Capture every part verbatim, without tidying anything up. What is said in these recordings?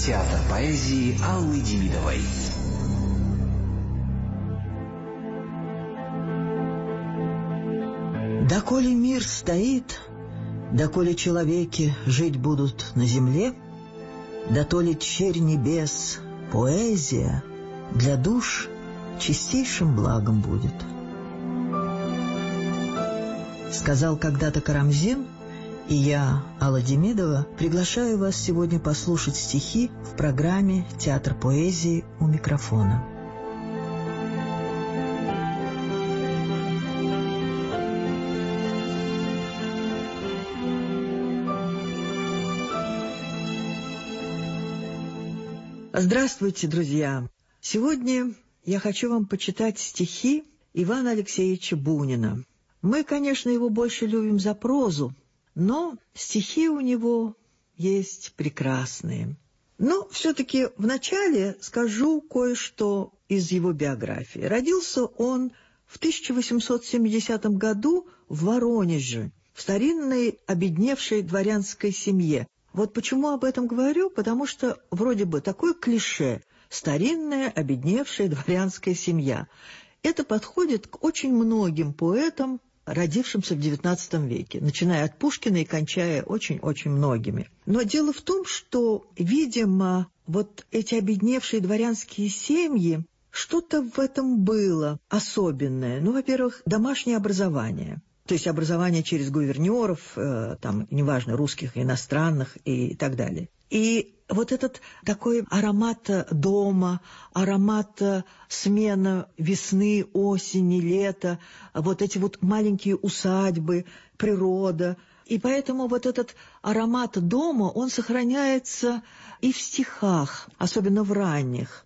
Театр поэзии Аллы Демидовой. Доколе мир стоит, доколе человеки жить будут на земле, дотоле черь небес, поэзия для душ чистейшим благом будет. Сказал когда-то Карамзин, и я, Алла Демидова, приглашаю вас сегодня послушать стихи в программе «Театр поэзии» у микрофона. Здравствуйте, друзья! Сегодня я хочу вам почитать стихи Ивана Алексеевича Бунина. Мы, конечно, его больше любим за прозу, но стихи у него есть прекрасные. Но все-таки вначале скажу кое-что из его биографии. Родился он в тысяча восемьсот семидесятом году в Воронеже, в старинной обедневшей дворянской семье. Вот почему об этом говорю, потому что вроде бы такое клише «старинная обедневшая дворянская семья». Это подходит к очень многим поэтам, родившимся в девятнадцатом веке, начиная от Пушкина и кончая очень-очень многими. Но дело в том, что, видимо, вот эти обедневшие дворянские семьи, что-то в этом было особенное. Ну, во-первых, домашнее образование. То есть образование через гувернеров, э, там, неважно, русских, иностранных и так далее. И вот этот такой аромат дома, аромат смена весны, осени, лета, вот эти вот маленькие усадьбы, природа. И поэтому вот этот аромат дома, он сохраняется и в стихах, особенно в ранних.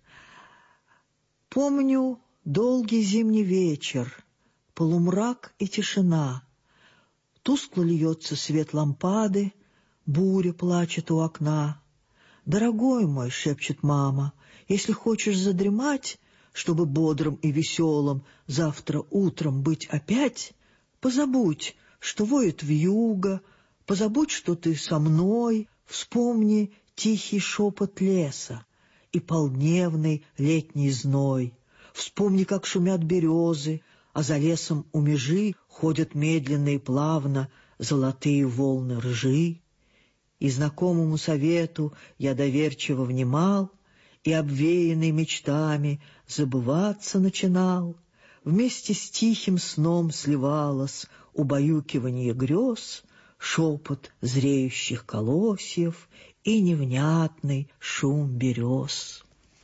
«Помню долгий зимний вечер, полумрак и тишина. Тускло льется свет лампады, буря плачет у окна. «Дорогой мой, — шепчет мама, — если хочешь задремать, чтобы бодрым и веселым завтра утром быть опять, позабудь, что воет вьюга, позабудь, что ты со мной, вспомни тихий шепот леса и полдневный летний зной, вспомни, как шумят березы, а за лесом у межи ходят медленно и плавно золотые волны ржи. И знакомому совету я доверчиво внимал, и, обвеянный мечтами, забываться начинал. Вместе с тихим сном сливалось убаюкивание грез, шепот зреющих колосьев и невнятный шум берез».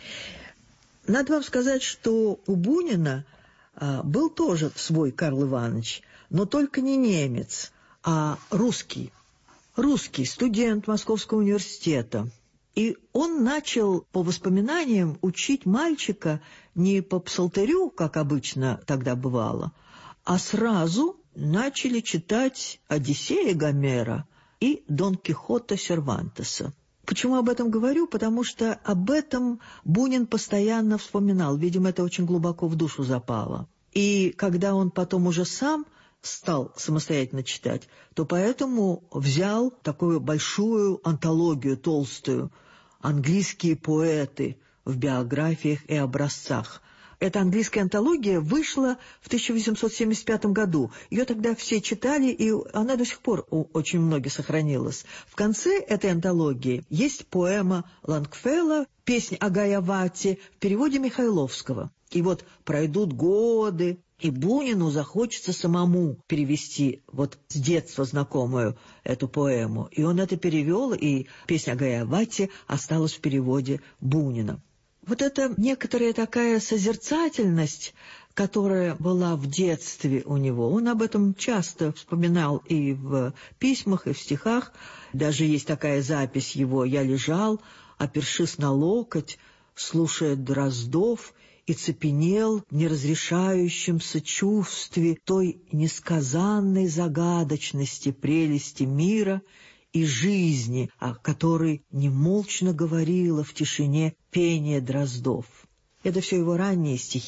Надо вам сказать, что у Бунина а, был тоже свой Карл Иванович, но только не немец, а русский. Русский, студент Московского университета. И он начал, по воспоминаниям, учить мальчика не по псалтырю, как обычно тогда бывало, а сразу начали читать «Одиссея» Гомера и «Дон Кихота» Сервантеса. Почему об этом говорю? Потому что об этом Бунин постоянно вспоминал. Видимо, это очень глубоко в душу запало. И когда он потом уже сам стал самостоятельно читать, то поэтому взял такую большую антологию толстую «Английские поэты в биографиях и образцах». Эта английская антология вышла в тысяча восемьсот семьдесят пятом году. Ее тогда все читали, и она до сих пор у очень многих сохранилась. В конце этой антологии есть поэма Лонгфелло «Песнь о Гаявате» в переводе Михайловского. И вот пройдут годы, и Бунину захочется самому перевести вот с детства знакомую эту поэму. И он это перевел, и «Песня о Гаявате» осталась в переводе Бунина. Вот это некоторая такая созерцательность, которая была в детстве у него. Он об этом часто вспоминал и в письмах, и в стихах. Даже есть такая запись его: «Я лежал, опершись на локоть, слушая Дроздов, и цепенел в неразрешающемся чувстве той несказанной загадочности прелести мира и жизни, о которой немолчно говорила в тишине пение Дроздов». Это все его ранние стихи.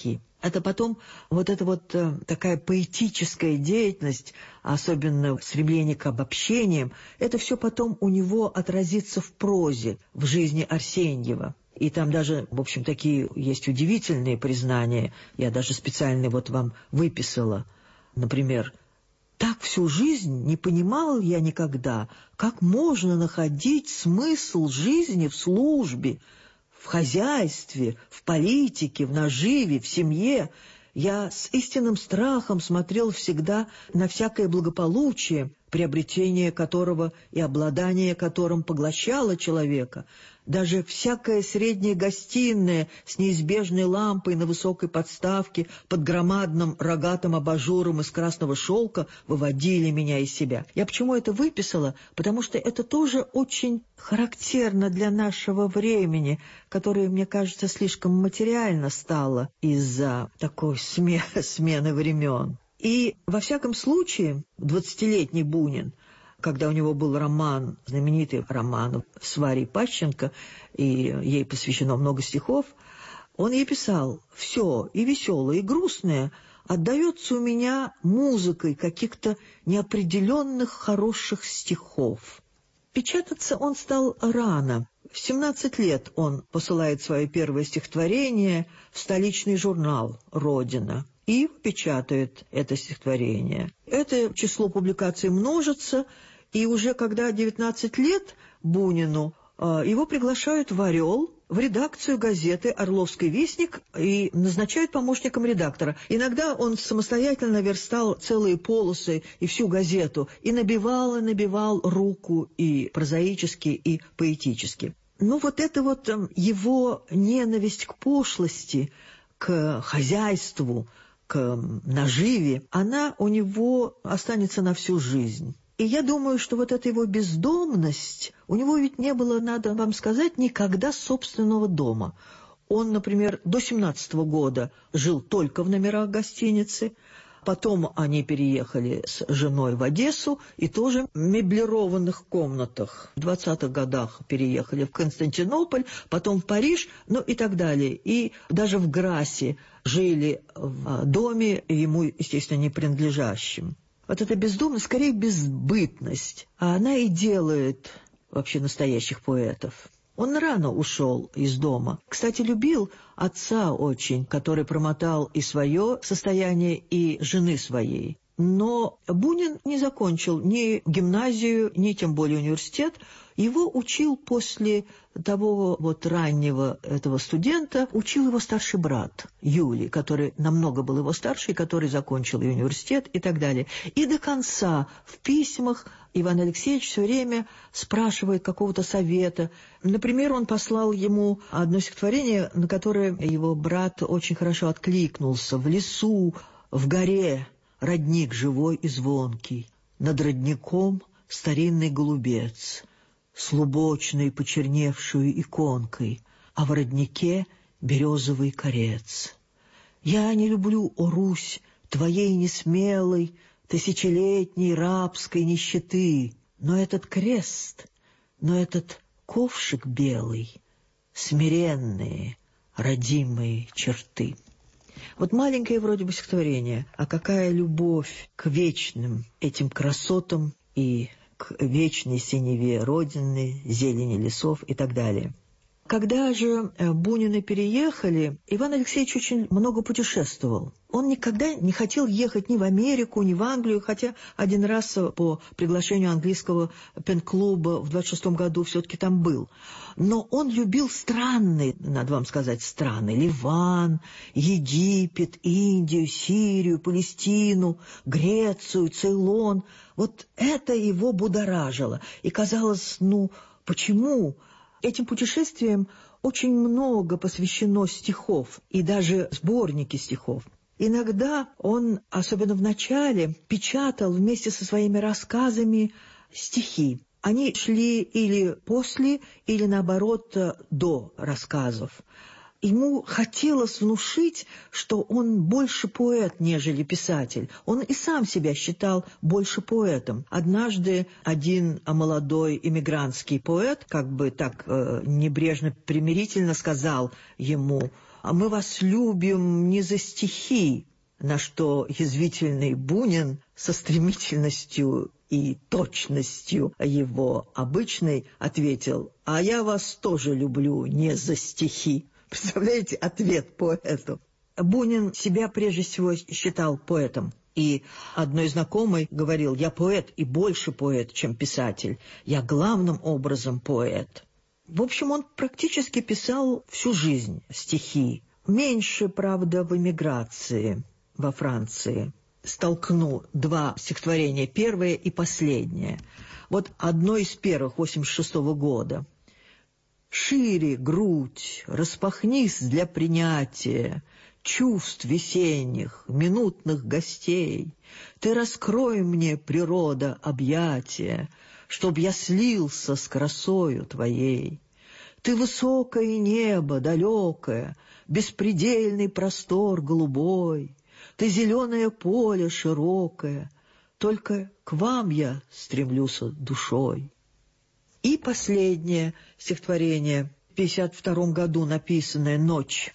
Это потом вот эта вот э, такая поэтическая деятельность, особенно стремление к обобщениям, это все потом у него отразится в прозе, в жизни Арсеньева. И там даже, в общем, такие есть удивительные признания. Я даже специально вот вам выписала. Например, «Так всю жизнь не понимал я никогда, как можно находить смысл жизни в службе, в хозяйстве, в политике, в наживе, в семье. Я с истинным страхом смотрел всегда на всякое благополучие, приобретение которого и обладание которым поглощало человека. Даже всякая средняя гостиная с неизбежной лампой на высокой подставке под громадным рогатым абажуром из красного шелка выводили меня из себя». Я почему это выписала? Потому что это тоже очень характерно для нашего времени, которое, мне кажется, слишком материально стало из-за такой сме- смены времен. И, во всяком случае, двадцатилетний Бунин, когда у него был роман, знаменитый роман с Варей Пащенко, и ей посвящено много стихов, он ей писал: «Все, и веселое, и грустное, отдается у меня музыкой каких-то неопределенных хороших стихов». Печататься он стал рано. В семнадцать лет он посылает свое первое стихотворение в столичный журнал «Родина» и печатает это стихотворение. Это число публикаций множится, и уже когда девятнадцать лет Бунину, его приглашают в «Орел», в редакцию газеты «Орловский вестник» и назначают помощником редактора. Иногда он самостоятельно верстал целые полосы и всю газету, и набивал, и набивал руку и прозаически, и поэтически. Ну вот это вот его ненависть к пошлости, к хозяйству, к наживе, она у него останется на всю жизнь. И я думаю, что вот эта его бездомность, у него ведь не было, надо вам сказать, никогда собственного дома. Он, например, до семнадцатого года жил только в номерах гостиницы, потом они переехали с женой в Одессу и тоже в меблированных комнатах. В двадцатых годах переехали в Константинополь, потом в Париж, ну и так далее. И даже в Грассе жили в доме, ему, естественно, не принадлежащем. Вот эта бездомность, скорее безбытность, а она и делает вообще настоящих поэтов. Он рано ушел из дома. Кстати, любил отца очень, который промотал и свое состояние, и жены своей. Но Бунин не закончил ни гимназию, ни тем более университет. Его учил после того вот раннего этого студента, учил его старший брат Юлий, который намного был его старше, и который закончил и университет и так далее. И до конца в письмах Иван Алексеевич все время спрашивает какого-то совета. Например, он послал ему одно стихотворение, на которое его брат очень хорошо откликнулся. «В лесу, в горе родник живой и звонкий, над родником старинный голубец, с лубочной почерневшую иконкой, а в роднике березовый корец. Я не люблю, о Русь, твоей несмелой, тысячелетней рабской нищеты, но этот крест, но этот ковшик белый, смиренные, родимые черты». Вот маленькое вроде бы стихотворение, а какая любовь к вечным этим красотам и к вечной синеве Родины, зелени лесов и так далее. Когда же Бунины переехали, Иван Алексеевич очень много путешествовал. Он никогда не хотел ехать ни в Америку, ни в Англию, хотя один раз по приглашению английского пен-клуба в двадцать шестом году все-таки там был. Но он любил страны, надо вам сказать, страны: Ливан, Египет, Индию, Сирию, Палестину, Грецию, Цейлон. Вот это его будоражило. И казалось, ну, почему? Этим путешествиям очень много посвящено стихов, и даже сборники стихов. Иногда он, особенно в начале, печатал вместе со своими рассказами стихи. Они шли или после, или, наоборот, до рассказов. Ему хотелось внушить, что он больше поэт, нежели писатель. Он и сам себя считал больше поэтом. Однажды один молодой эмигрантский поэт, как бы так э, небрежно примирительно сказал ему: «А мы вас любим не за стихи», на что язвительный Бунин со стремительностью и точностью его обычной ответил: «А я вас тоже люблю не за стихи». Представляете, ответ поэту. Бунин себя прежде всего считал поэтом. И одной знакомой говорил: «Я поэт и больше поэт, чем писатель. Я главным образом поэт». В общем, он практически писал всю жизнь стихи. Меньше, правда, в эмиграции во Франции. Столкну два стихотворения, первое и последнее. Вот одно из первых, восемьдесят шестого года. «Шире грудь, распахнись для принятия чувств весенних, минутных гостей. Ты раскрой мне, природа, объятия, чтоб я слился с красою твоей. Ты высокое небо, далекое, беспредельный простор голубой. Ты зеленое поле широкое, только к вам я стремлюсь душой». И последнее стихотворение, в пятьдесят втором году написанное, «Ночь».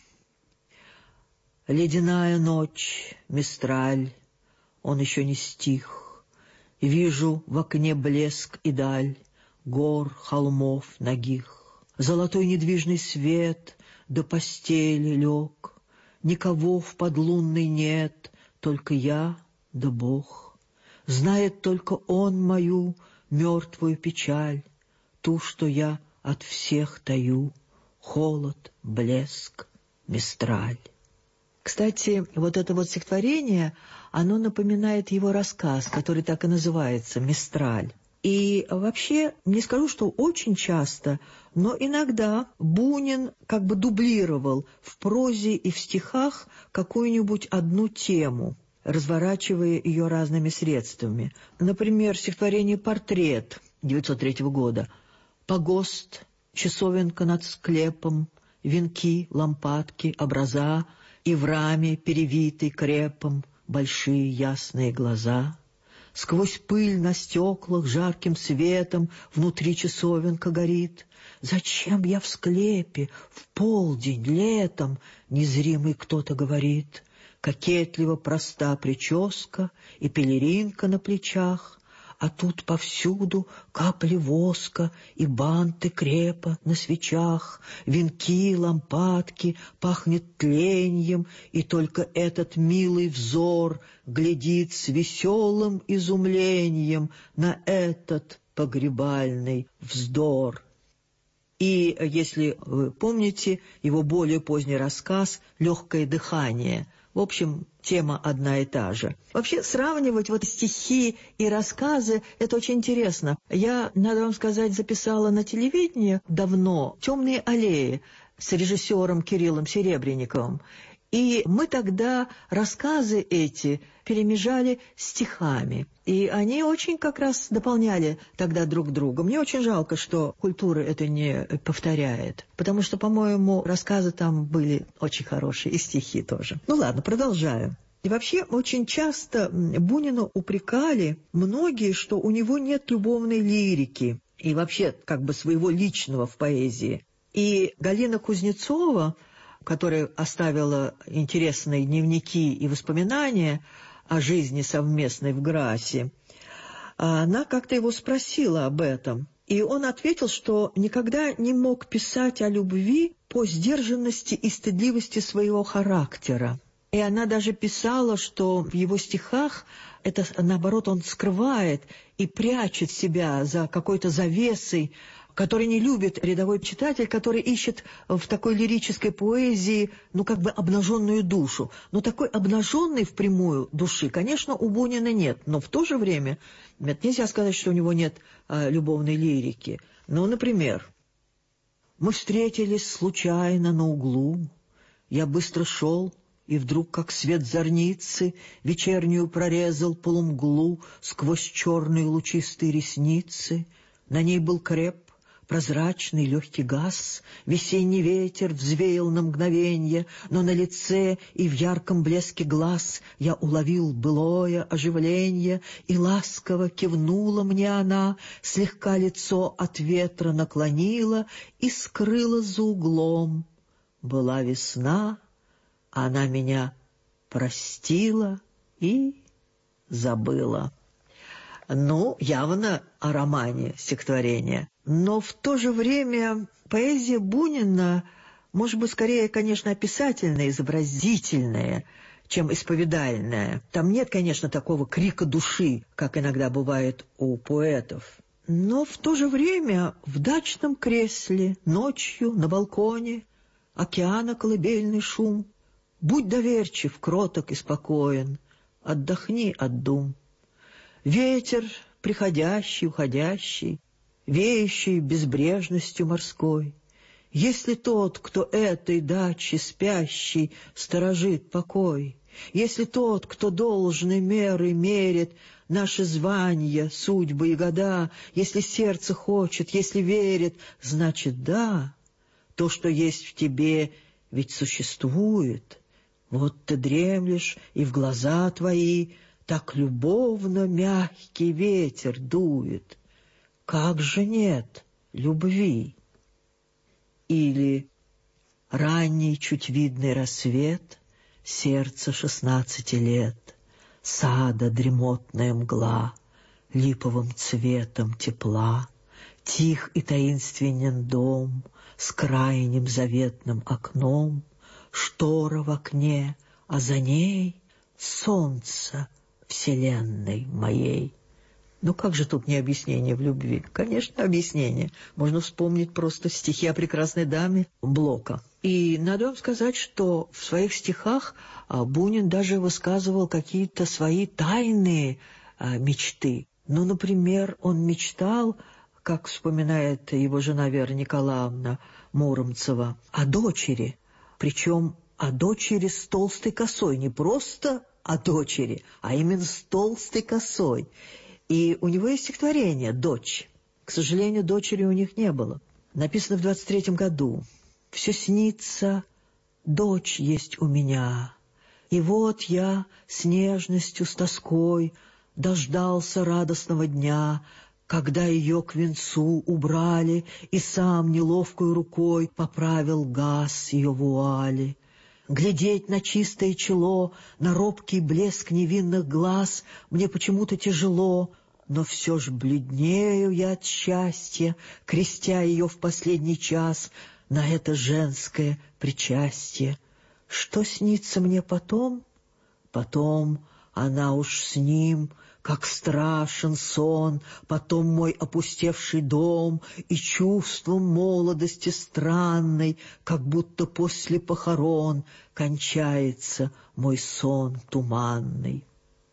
«Ледяная ночь, Мистраль, он еще не стих. Вижу в окне блеск и даль гор, холмов нагих. Золотой недвижный свет до постели лег. Никого в подлунной нет, только я да Бог. Знает только он мою мертвую печаль, ту, что я от всех таю, холод, блеск, Мистраль». Кстати, вот это вот стихотворение, оно напоминает его рассказ, который так и называется «Мистраль». И вообще, не скажу, что очень часто, но иногда Бунин как бы дублировал в прозе и в стихах какую-нибудь одну тему, разворачивая ее разными средствами. Например, стихотворение «Портрет» девятьсот третьего года. «Погост, часовенка над склепом, венки, лампадки, образа, и в раме, перевитой крепом, большие ясные глаза. Сквозь пыль на стеклах жарким светом внутри часовенка горит. Зачем я в склепе в полдень летом?» Незримый кто-то говорит. Кокетливо проста прическа и пелеринка на плечах, а тут повсюду капли воска и банты крепа на свечах, венки, лампадки, пахнет тленьем, и только этот милый взор глядит с веселым изумлением на этот погребальный вздор». И, если вы помните, его более поздний рассказ «Легкое дыхание». В общем, тема одна и та же. Вообще, сравнивать вот стихи и рассказы – это очень интересно. Я, надо вам сказать, записала на телевидении давно «Темные аллеи» с режиссером Кириллом Серебренниковым. И мы тогда рассказы эти перемежали стихами. И они очень как раз дополняли тогда друг друга. Мне очень жалко, что культура это не повторяет. Потому что, по-моему, рассказы там были очень хорошие, и стихи тоже. Ну ладно, продолжаем. И вообще очень часто Бунина упрекали многие, что у него нет любовной лирики и вообще как бы своего личного в поэзии. И Галина Кузнецова, которая оставила интересные дневники и воспоминания о жизни совместной в Граасе, она как-то его спросила об этом. И он ответил, что никогда не мог писать о любви по сдержанности и стыдливости своего характера. И она даже писала, что в его стихах это, наоборот, он скрывает и прячет себя за какой-то завесой, который не любит рядовой читатель, который ищет в такой лирической поэзии, ну, как бы обнаженную душу. Но такой обнаженной впрямую души, конечно, у Бунина нет. Но в то же время нет, нельзя сказать, что у него нет а, любовной лирики. Ну, например, «Мы встретились случайно на углу. Я быстро шел, и вдруг, как свет зорницы, вечернюю прорезал полумглу сквозь черные лучистые ресницы. На ней был креп, прозрачный легкий газ, весенний ветер взвеял на мгновенье, но на лице и в ярком блеске глаз я уловил былое оживление, и ласково кивнула мне она, слегка лицо от ветра наклонила и скрыла за углом. была весна, она меня простила и забыла. Ну, явно о романе стихотворение. Но в то же время поэзия Бунина, может быть, скорее, конечно, описательная, изобразительная, чем исповедальная. Там нет, конечно, такого крика души, как иногда бывает у поэтов. Но в то же время в дачном кресле, ночью, на балконе, океана колыбельный шум. Будь доверчив, кроток и спокоен, отдохни от дум. Ветер, приходящий, уходящий, веющий безбрежностью морской. Если тот, кто этой дачи спящий, сторожит покой, если тот, кто должной меры мерит наши звания, судьбы и года, если сердце хочет, если верит, значит, да, то, что есть в тебе, ведь существует. Вот ты дремлешь, и в глаза твои так любовно мягкий ветер дует. Как же нет любви? Или ранний чуть видный рассвет, сердце шестнадцати лет, сада дремотная мгла, липовым цветом тепла, тих и таинственен дом с крайним заветным окном, штора в окне, а за ней солнце вселенной моей. Ну как же тут не объяснение в любви? Конечно, объяснение. Можно вспомнить просто стихи о прекрасной даме Блока. И надо вам сказать, что в своих стихах Бунин даже высказывал какие-то свои тайные мечты. Ну, например, он мечтал, как вспоминает его жена Вера Николаевна Муромцева, о дочери. Причем о дочери с толстой косой. Не просто о дочери, а именно с толстой косой. И у него есть стихотворение «Дочь». К сожалению, дочери у них не было. Написано в двадцать третьем году. «Все снится, дочь есть у меня. И вот я с нежностью, с тоской дождался радостного дня, когда ее к венцу убрали, и сам неловкой рукой поправил газ ее вуали. Глядеть на чистое чело, на робкий блеск невинных глаз мне почему-то тяжело, но все ж бледнею я от счастья, крестя ее в последний час на это женское причастие. Что снится мне потом? Потом она уж с ним, как страшен сон, потом мой опустевший дом и чувством молодости странной, как будто после похорон кончается мой сон туманный».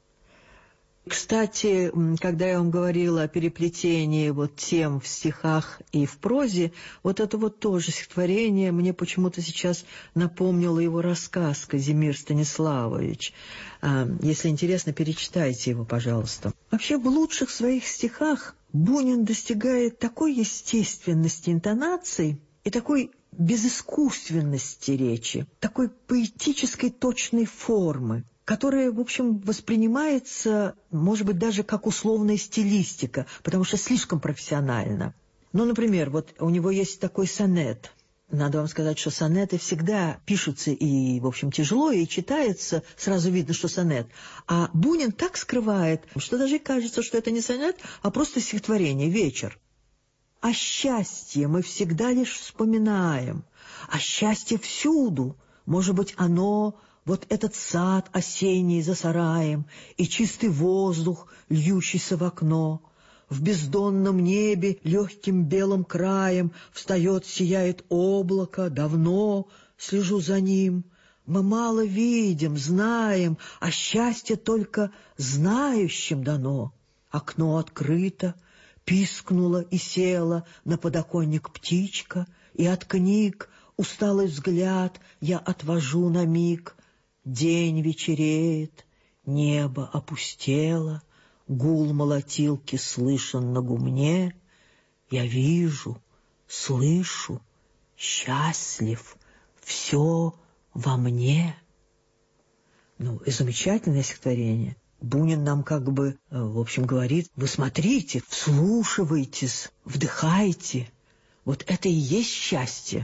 Кстати, когда я вам говорила о переплетении вот тем в стихах и в прозе, вот это вот тоже стихотворение мне почему-то сейчас напомнило его рассказ «Казимир Станиславович». Если интересно, перечитайте его, пожалуйста. Вообще, в лучших своих стихах Бунин достигает такой естественности интонаций и такой безыскусственности речи, такой поэтической точной формы, которая, в общем, воспринимается, может быть, даже как условная стилистика, потому что слишком профессионально. Ну, например, вот у него есть такой сонет. Надо вам сказать, что сонеты всегда пишутся и, в общем, тяжело, и читается, сразу видно, что сонет. А Бунин так скрывает, что даже кажется, что это не сонет, а просто стихотворение «Вечер». А счастье мы всегда лишь вспоминаем, а счастье всюду, может быть, оно... Вот этот сад осенний за сараем и чистый воздух, льющийся в окно. В бездонном небе легким белым краем встает, сияет облако, давно слежу за ним. Мы мало видим, знаем, а счастье только знающим дано. Окно открыто, пискнула и села на подоконник птичка, и от книг усталый взгляд я отвожу на миг. День вечереет, небо опустело, гул молотилки слышен на гумне. Я вижу, слышу, счастлив, все во мне. Ну, и замечательное стихотворение. Бунин нам как бы, в общем, говорит: вы смотрите, вслушивайтесь, вдыхайте. Вот это и есть счастье.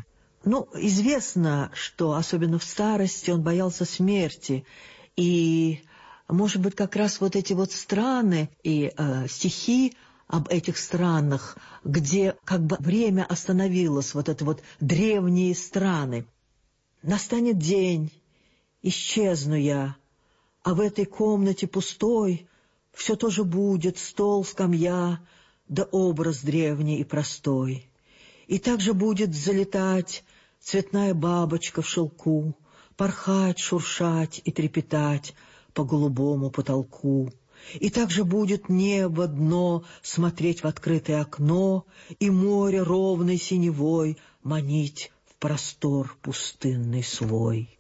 Ну, известно, что особенно в старости он боялся смерти, и, может быть, как раз вот эти вот страны и э, стихи об этих странах, где как бы время остановилось, вот это вот древние страны. Настанет день, исчезну я, а в этой комнате пустой все тоже будет стол, скамья, да образ древний и простой. И также будет залетать цветная бабочка в шелку, порхать, шуршать и трепетать по голубому потолку. И также будет небо, дно смотреть в открытое окно, и море ровной синевой манить в простор пустынный свой.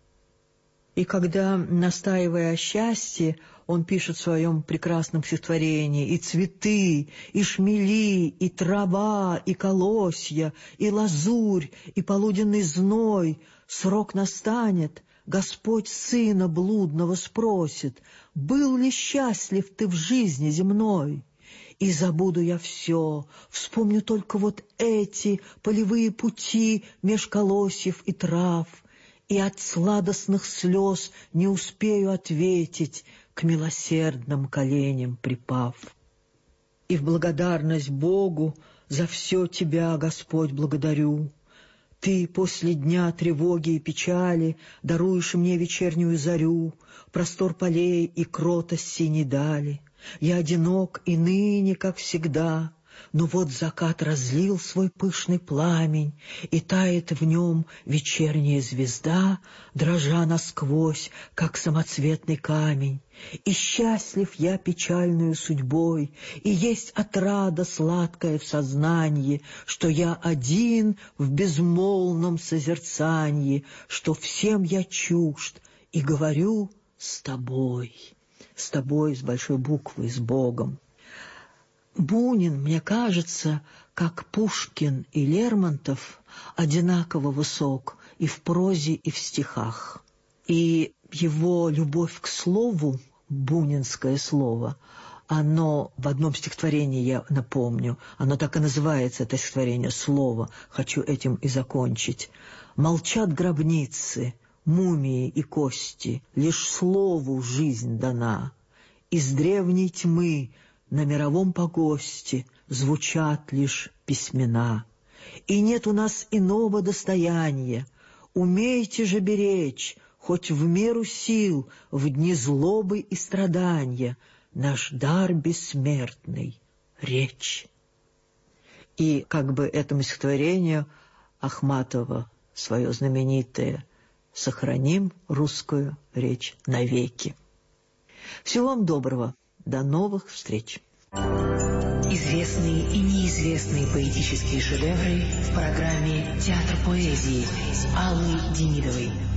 И когда, настаивая о счастье, он пишет в своем прекрасном стихотворении: «И цветы, и шмели, и трава, и колосья, и лазурь, и полуденный зной, срок настанет, Господь сына блудного спросит: был ли счастлив ты в жизни земной? И забуду я все, вспомню только вот эти полевые пути меж колосьев и трав, и от сладостных слез не успею ответить, к милосердным коленям припав. И в благодарность Богу за все тебя, Господь, благодарю. Ты после дня тревоги и печали даруешь мне вечернюю зарю, простор полей и кротость синей дали. Я одинок и ныне, как всегда, но вот закат разлил свой пышный пламень, и тает в нем вечерняя звезда, дрожа насквозь, как самоцветный камень. И счастлив я печальную судьбой, и есть отрада сладкая в сознании, что я один в безмолвном созерцании, что всем я чужд, и говорю с тобой, с тобой с большой буквы, с Богом. Бунин, мне кажется, как Пушкин и Лермонтов, одинаково высок и в прозе, и в стихах. И его любовь к слову, бунинское слово, оно в одном стихотворении, я напомню, оно так и называется, это стихотворение «Слово», хочу этим и закончить. «Молчат гробницы, мумии и кости, лишь слову жизнь дана. Из древней тьмы на мировом погосте звучат лишь письмена. И нет у нас иного достояния. Умейте же беречь, хоть в меру сил, в дни злобы и страдания, наш дар бессмертный — речь». И как бы этому стихотворению Ахматова свое знаменитое «Сохраним русскую речь навеки». Всего вам доброго. До новых встреч. Известные и неизвестные поэтические шедевры в программе «Театр поэзии» Аллы Демидовой.